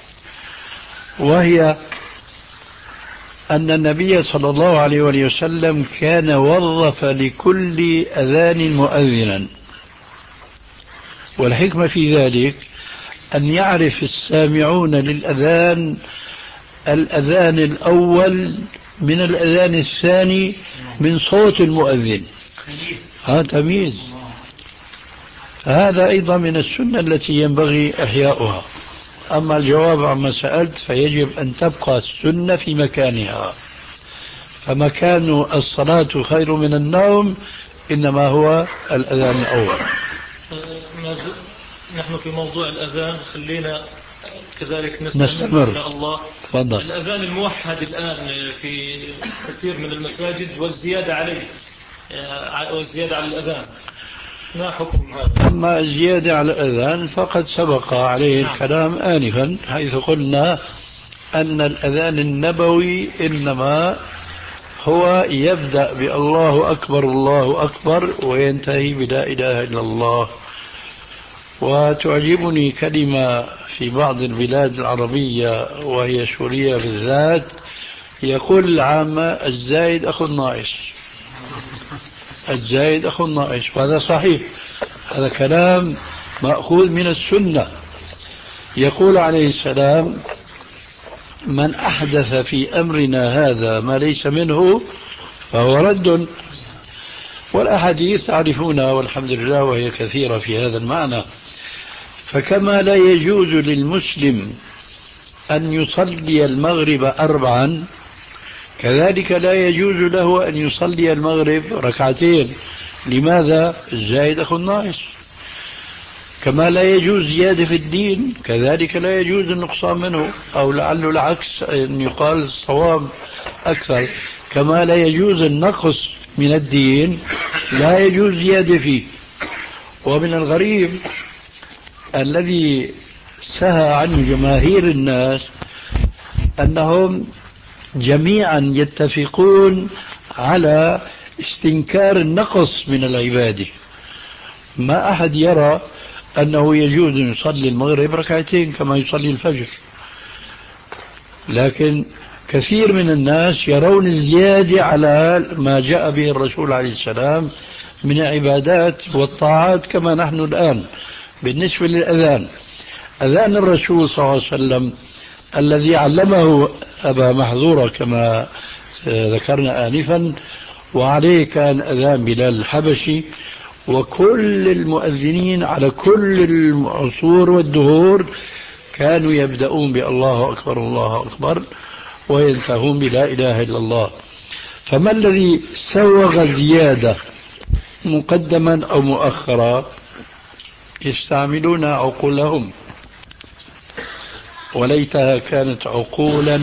Speaker 4: وهي أن النبي صلى الله عليه وسلم كان وظف لكل أذان مؤذنا، والحكمة في ذلك أن يعرف السامعون للأذان الأذان الأول من الأذان الثاني من صوت المؤذن. هذا تمييز، هذا أيضا من السنة التي ينبغي إحياؤها. أما الجواب عما سألت فيجب أن تبقى السنة في مكانها، فمكان الصلاة خير من النوم إنما هو الأذان الأول.
Speaker 6: نحن في موضوع الأذان خلينا كذلك
Speaker 4: نستمر
Speaker 6: إن شاء الله.
Speaker 4: فضل.
Speaker 6: الأذان الموحد الآن في كثير من المساجد والزيادة عليه والزيادة على الأذان، ما حكم هذا؟
Speaker 4: أما الزيادة على الأذان فقد سبق عليه نعم. الكلام آنفا، حيث قلنا أن الأذان النبوي إنما هو يبدأ بالله أكبر الله أكبر وينتهي بلا إله إلا الله. وتعجبني كلمة في بعض البلاد العربية وهي سوريا بالذات، يقول العامة: الزايد أخو الناقص، الزايد أخو الناقص. وهذا صحيح، هذا كلام مأخوذ من السنة. يقول عليه السلام: من أحدث في أمرنا هذا ما ليس منه فهو رد. والأحاديث تعرفونها والحمد لله وهي كثيرة في هذا المعنى. فكما لا يجوز للمسلم أن يصلي المغرب أربعا، كذلك لا يجوز له أن يصلي المغرب ركعتين. لماذا؟ الزايد أخو الناقص. كما لا يجوز زيادة في الدين، كذلك لا يجوز النقصان منه، أو لعله العكس أن يقال الصواب أكثر. كما لا يجوز النقص من الدين لا يجوز زيادة فيه. ومن الغريب الذي سهى عنه جماهير الناس أنهم جميعا يتفقون على استنكار النقص من العبادة. ما أحد يرى أنه يجوز أن يصلي المغرب ركعتين كما يصلي الفجر، لكن كثير من الناس يرون الزيادة على ما جاء به الرسول عليه السلام من العبادات والطاعات، كما نحن الآن بالنسبة للأذان. أذان الرسول صلى الله عليه وسلم الذي علمه أبا محذورة كما ذكرنا آنفا، وعليه كان أذان بلال الحبشي، وكل المؤذنين على كل العصور والدهور كانوا يبدأون بالله أكبر الله أكبر وينتهون بلا إله إلا الله. فما الذي سوغ زيادة مقدما أو مؤخرا؟ يستعملون عقولهم، وليتها كانت عقولا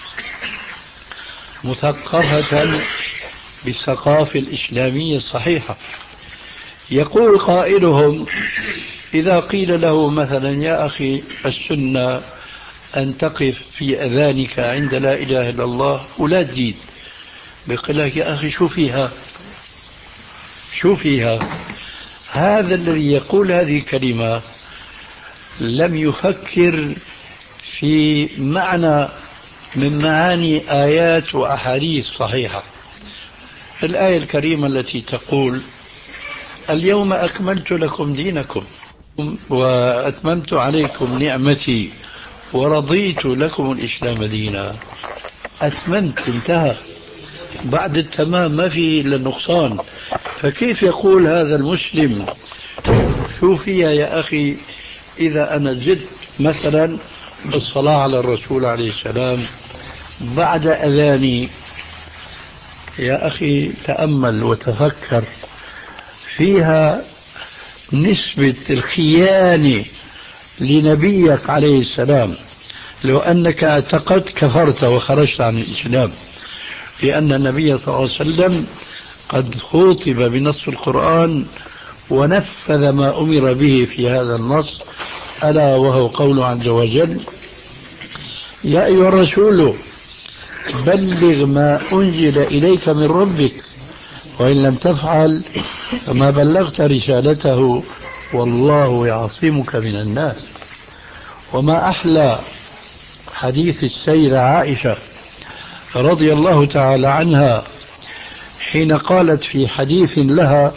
Speaker 4: مثقفة بالثقافة الإسلامية الصحيحة. يقول قائلهم إذا قيل له مثلا يا أخي السنة أن تقف في أذانك عند لا إله إلا الله ولا تزيد، بيقول لك يا أخي شو فيها شو فيها. هذا الذي يقول هذه الكلمة لم يفكر في معنى من معاني آيات وأحاديث صحيحة. الآية الكريمة التي تقول اليوم أكملت لكم دينكم وأتممت عليكم نعمتي ورضيت لكم الإسلام دينا، أتممت، انتهى، بعد التمام ما في إلا النقصان. فكيف يقول هذا المسلم شو فيها يا أخي إذا أنا زدت مثلا الصلاة على الرسول عليه السلام بعد أذاني؟ يا أخي تأمل وتفكر، فيها نسبة الخيانة لنبيك عليه السلام. لو أنك اعتقدت كفرت وخرجت عن الإسلام، لأن النبي صلى الله عليه وسلم قد خوطب بنص القرآن ونفذ ما أمر به في هذا النص، ألا وهو قوله عز وجل يا أيها الرسول بلغ ما أنزل إليك من ربك وإن لم تفعل فما بلغت رسالته والله يعصمك من الناس. وما أحلى حديث السيدة عائشة رضي الله تعالى عنها حين قالت في حديث لها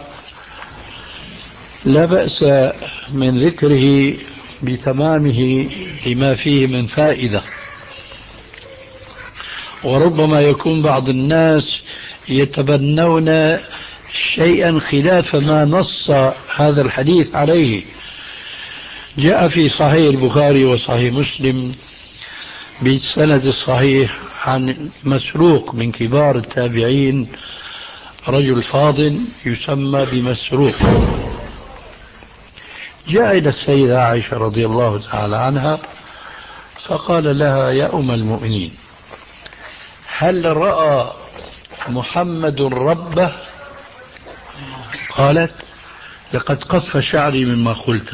Speaker 4: لا بأس من ذكره بتمامه لما فيه من فائدة، وربما يكون بعض الناس يتبنون شيئا خلاف ما نص هذا الحديث عليه. جاء في صحيح البخاري وصحيح مسلم بالسند الصحيح عن مسروق من كبار التابعين، رجل فاضل يسمى بمسروق، جاء إلى السيدة عائشة رضي الله تعالى عنها فقال لها يا أم المؤمنين هل رأى محمد ربه؟ قالت لقد قف شعري مما قلت.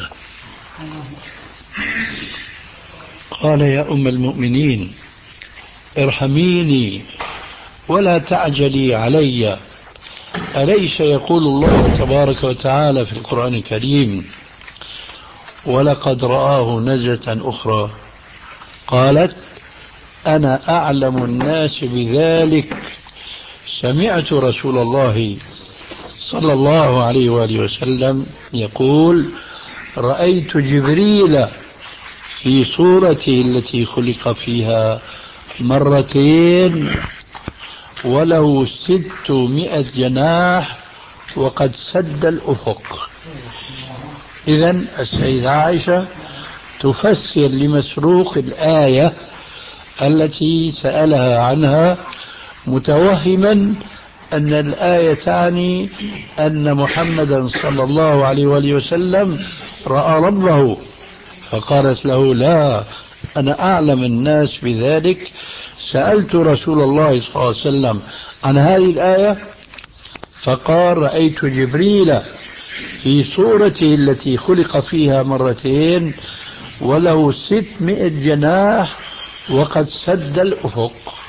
Speaker 4: قال يا أم المؤمنين ارحميني ولا تعجلي علي، أليس يقول الله تبارك وتعالى في القرآن الكريم ولقد رآه نزلة أخرى؟ قالت أنا أعلم الناس بذلك، سمعت رسول الله صلى الله عليه وآله وسلم يقول رأيت جبريل في صورته التي خلق فيها مرتين وله ستمائة جناح وقد سد الأفق. إذن السيدة عائشة تفسر لمسروق الآية التي سألها عنها متوهما أن الآية تعني أن محمدا صلى الله عليه وآله وسلم رأى ربه، فقالت له لا أنا أعلم الناس بذلك، سألت رسول الله صلى الله عليه وسلم عن هذه الآية فقال رأيت جبريل في صورته التي خلق فيها مرتين وله ستمائة جناح وقد سد الأفق.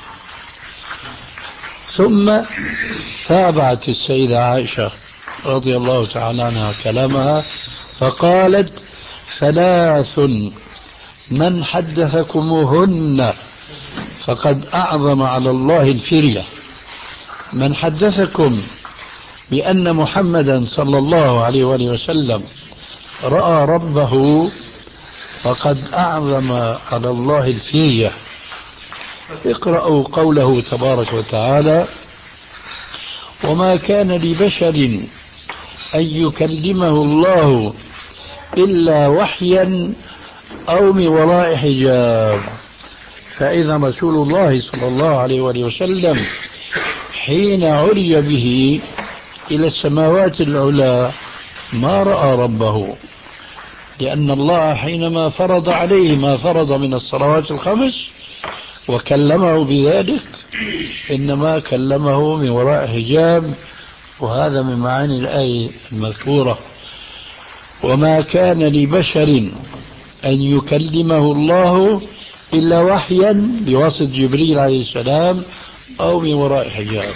Speaker 4: ثم تابعت السيدة عائشة رضي الله تعالى عنها كلامها فقالت ثلاث من حدثكموهن فقد أعظم على الله الفرية. من حدثكم بأن محمدا صلى الله عليه وآله وسلم رأى ربه فقد أعظم على الله الفرية. اقرأوا قوله تبارك وتعالى: وما كان لبشر أن يكلمه الله إلا وحيا أو من وراء حجاب. فإذا رسول الله صلى الله عليه وآله وسلم حين عرج به إلى السماوات العلى ما رأى ربه، لأن الله حينما فرض عليه ما فرض من الصلوات الخمس وكلمه بذلك إنما كلمه من وراء حجاب، وهذا من معاني الآية المذكورة: وما كان لبشر أن يكلمه الله إلا وحيا بواسطة جبريل عليه السلام أو من وراء حجاب،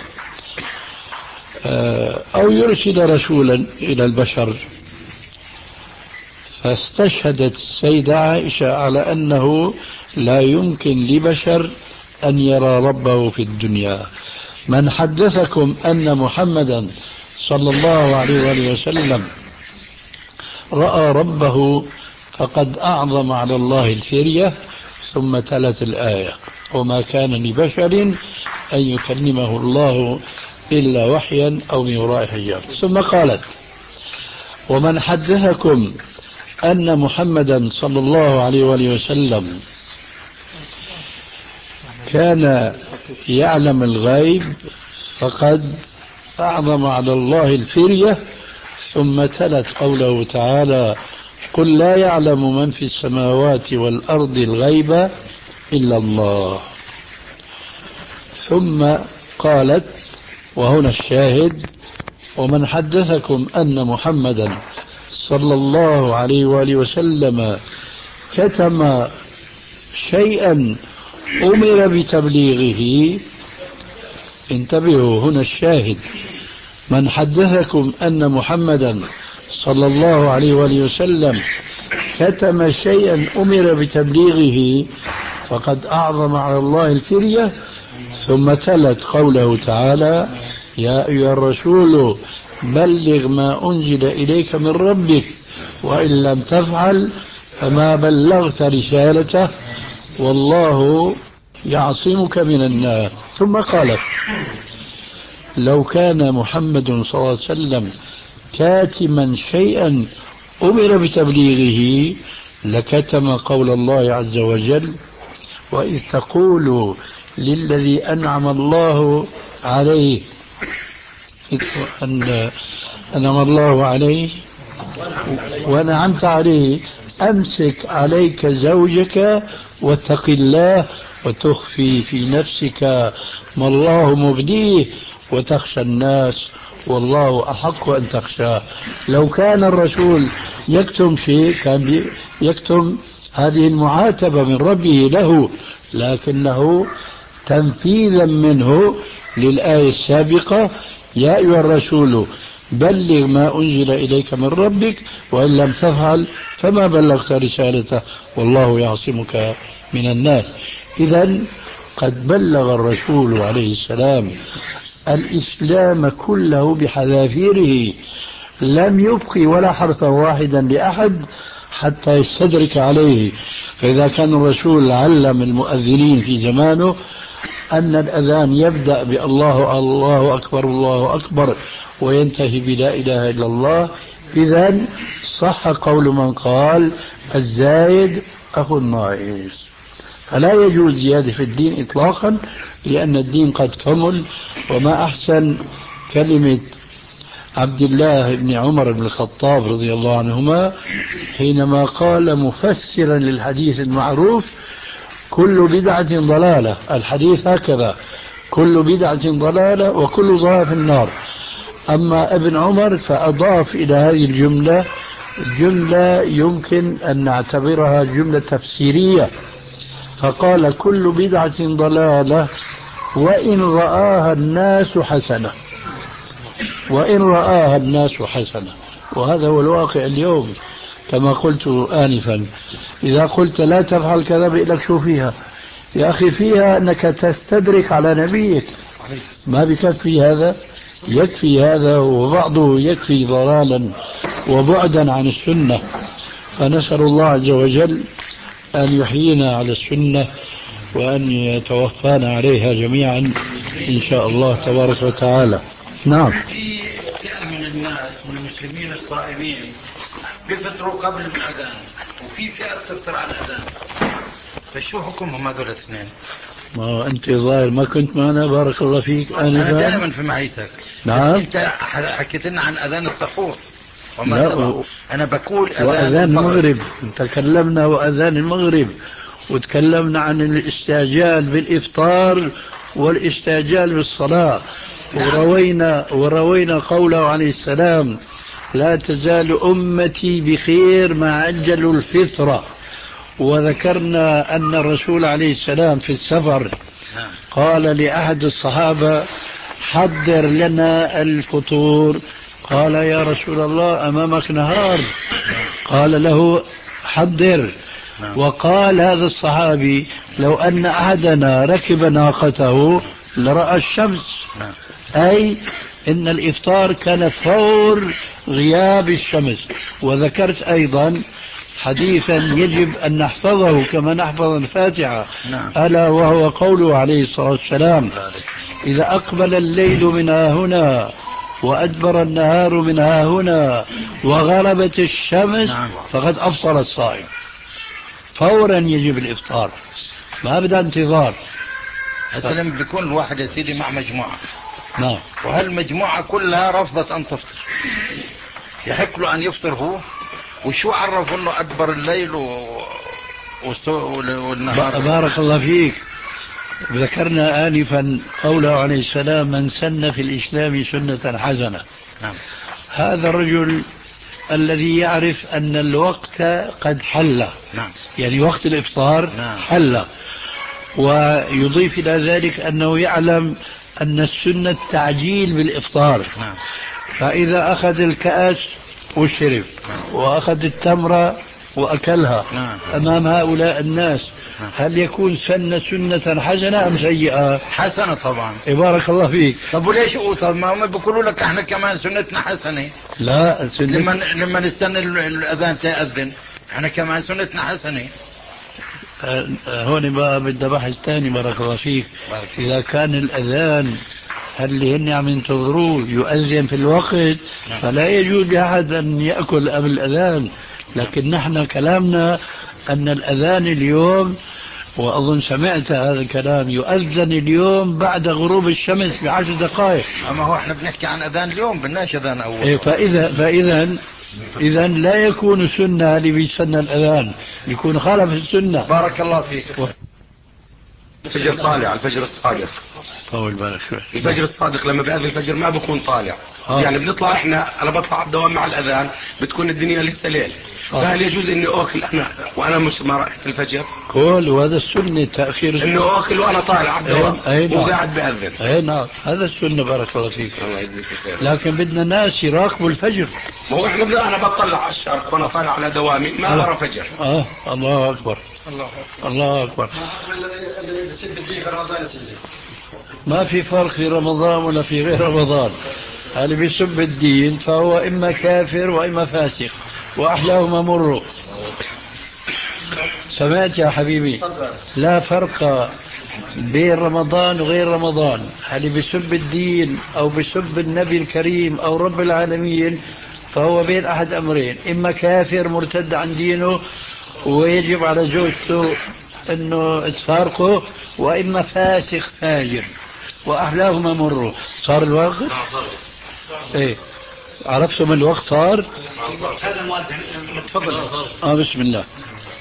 Speaker 4: أو يرسل رسولا إلى البشر. فاستشهدت السيدة عائشة على أنه لا يمكن لبشر أن يرى ربه في الدنيا. من حدثكم أن محمدا صلى الله عليه وآله وسلم رأى ربه فقد أعظم على الله الفرية. ثم تلت الآية: وما كان لبشر أن يكلمه الله إلا وحيا أو من وراء حجاب. ثم قالت: ومن حدثكم أن محمدا صلى الله عليه وآله وسلم كان يعلم الغيب فقد أعظم على الله الفرية. ثم تلت قوله تعالى: قل لا يعلم من في السماوات والأرض الغيب إلا الله. ثم قالت، وهنا الشاهد: ومن حدثكم أن محمدا صلى الله عليه وآله وسلم كتم شيئا أمر بتبليغه. انتبهوا، هنا الشاهد: من حدثكم أن محمدا صلى الله عليه وآله وسلم كتم شيئا أمر بتبليغه فقد أعظم على الله الفرية. ثم تلت قوله تعالى: يا أيها الرسول بلغ ما أنزل إليك من ربك وإن لم تفعل فما بلغت رسالته والله يعصمك من الناس. ثم قالت: لو كان محمد صلى الله عليه وسلم كاتما شيئا أمر بتبليغه لكتم قول الله عز وجل: وإذ تقول للذي أنعم الله عليه أن أنعم الله عليه ونعمت عليه أمسك عليك زوجك واتق الله وتخفي في نفسك ما الله مبديه وتخشى الناس والله أحق أن تخشاه. لو كان الرسول يكتم شيء كان يكتم هذه المعاتبة من ربه له، لكنه تنفيذا منه للآية السابقة: يا أيها الرسول بلغ ما أنزل إليك من ربك وإن لم تفعل فما بلغت رسالته والله يعصمك من الناس. إذن قد بلغ الرسول عليه السلام الإسلام كله بحذافيره، لم يبقي ولا حرفا واحدا لأحد حتى يستدرك عليه. فإذا كان الرسول علم المؤذنين في زمانه أن الأذان يبدأ بالله الله أكبر الله أكبر وينتهي بلا إله إلا الله، إذن صح قول من قال: الزايد أخو الناقص. فلا يجوز زيادة في الدين إطلاقا، لأن الدين قد كمل. وما أحسن كلمة عبد الله بن عمر بن الخطاب رضي الله عنهما حينما قال مفسرا للحديث المعروف: كل بدعة ضلالة. الحديث هكذا: كل بدعة ضلالة وكل ضلالة في النار. أما ابن عمر فأضاف إلى هذه الجملة جملة يمكن أن نعتبرها جملة تفسيرية، فقال: كل بدعة ضلالة وإن رآها الناس حسنة. وإن رآها الناس حسنة، وهذا هو الواقع اليوم. كما قلت آنفا. إذا قلت لا تفعل كذا بيقول لك شو فيها يا أخي؟ فيها أنك تستدرك على نبيك. ما بكفي هذا؟ يكفي هذا، وبعضه يكفي ضلالا وبعدا عن السنة. فنسأل الله عز وجل أن يحيينا على السنة وأن يتوفانا عليها جميعا إن شاء الله تبارك وتعالى. نعم.
Speaker 7: في فئة من الناس من المسلمين الصائمين بيفطروا قبل الأذان، وفي فئة بتفطر على الأذان، فشو حكمهم هذول الاثنين؟
Speaker 4: ما أنت ظاهر ما كنت معنا، بارك الله فيك.
Speaker 7: أنا دائما في معيتك.
Speaker 4: نعم.
Speaker 7: أنت حكيت لنا عن أذان السحور وما
Speaker 4: لا
Speaker 7: و... أنا بقول أذان,
Speaker 4: وأذان المغرب. تكلمنا وأذان المغرب، وتكلمنا عن الاستعجال بالإفطار والاستعجال بالصلاة. نعم. وروينا وروينا قوله عليه السلام: لا تزال أمتي بخير ما عجلوا الفطرة. وذكرنا أن الرسول عليه السلام في السفر قال لأحد الصحابة: حضر لنا الفطور. قال: يا رسول الله أمامك نهار. قال له: حضر. وقال هذا الصحابي: لو أن أحدنا ركب ناقته لرأى الشمس. أي إن الإفطار كان فور غياب الشمس. وذكرت أيضا حديثا يجب أن نحفظه كما نحفظ الفاتحة. نعم. ألا وهو قوله عليه الصلاة والسلام: إذا أقبل الليل من هنا وأدبر النهار من هنا وغربت الشمس. نعم. فقد أفطر الصائم. فورا يجب الإفطار، ما بدأ انتظار.
Speaker 7: هسه لما بيكون الواحد يا سيدي مع مجموعة،
Speaker 4: نعم،
Speaker 7: وهالمجموعة كلها رفضت أن تفطر، يحق له أن يفطر هو؟ وشو عرفوا له أدبر الليل و... والنهار؟
Speaker 4: بارك الله فيك. ذكرنا آنفا قوله عليه السلام: من سن في الإسلام سنة حسنة.
Speaker 7: نعم.
Speaker 4: هذا الرجل الذي يعرف أن الوقت قد حل.
Speaker 7: نعم.
Speaker 4: يعني وقت الإفطار. نعم. حل. ويضيف إلى ذلك أنه يعلم أن السنة التعجيل بالإفطار.
Speaker 7: نعم.
Speaker 4: فإذا أخذ الكأس وشرب. نعم. وأخذ التمرة وأكلها.
Speaker 7: نعم.
Speaker 4: أمام هؤلاء الناس. نعم. هل يكون سنة سنة حسنة أم سيئة؟
Speaker 7: حسنة طبعا.
Speaker 4: بارك الله فيك.
Speaker 7: طب وليش؟ طب ما هم بيقولوا لك احنا كمان سنتنا حسنة.
Speaker 4: لا سنة...
Speaker 7: لما لما نستنى الأذان تأذن احنا كمان سنتنا حسنة.
Speaker 4: هون بقى بدي بحث ثاني. بارك الله فيك. بارك. إذا كان الأذان اللي هن عم ينتظروه يؤذن في الوقت. نعم. فلا يجوز لأحد أن يأكل قبل الأذان. لكن نحن كلامنا أن الأذان اليوم، وأظن سمعت هذا الكلام، يؤذن اليوم بعد غروب الشمس بعشر دقائق.
Speaker 7: أما هو احنا بنحكي عن أذان اليوم، بدناش أذان أول.
Speaker 4: إيه فإذا فإذا إذا لا يكون سنة اللي بيستنى الأذان، يكون خالف السنة.
Speaker 7: بارك الله فيك. و...
Speaker 8: الفجر طالع، الفجر الصادق.
Speaker 4: طول بالك.
Speaker 8: الفجر الصادق لما بيأذن الفجر ما بكون طالع. آه. يعني بنطلع احنا، انا بطلع على الدوام مع الاذان، بتكون الدنيا لسه ليل. آه. فهل يجوز اني اكل انا وانا مش ما رأيت الفجر؟
Speaker 4: كل وهذا السنة تأخير السنة.
Speaker 8: انه اكل وانا طالع على الدوام وقاعد بأذن.
Speaker 4: اي نعم، هذا السنة. بارك الله فيك.
Speaker 8: الله يجزيك خير.
Speaker 4: لكن بدنا ناس يراقبوا الفجر.
Speaker 8: ما هو احنا بدنا، انا بطلع على الشرق وانا طالع على دوامي ما برى فجر.
Speaker 4: اه الله اكبر.
Speaker 8: الله اكبر.
Speaker 4: الله اكبر. ما في فرق في رمضان ولا في غير رمضان. اللي بيسب الدين فهو إما كافر وإما فاسق، وأحلاهما مر. سمعت يا حبيبي؟ لا فرق بين رمضان وغير رمضان. اللي بيسب الدين أو بيسب النبي الكريم أو رب العالمين فهو بين أحد أمرين: إما كافر مرتد عن دينه ويجب على زوجته أنه تفارقه، وإما فاسق فاجر، وأحلاهما مر. صار الوقت؟ ايه عرفتم الوقت صار؟
Speaker 8: هذا المؤذن تفضل.
Speaker 4: اه بسم الله.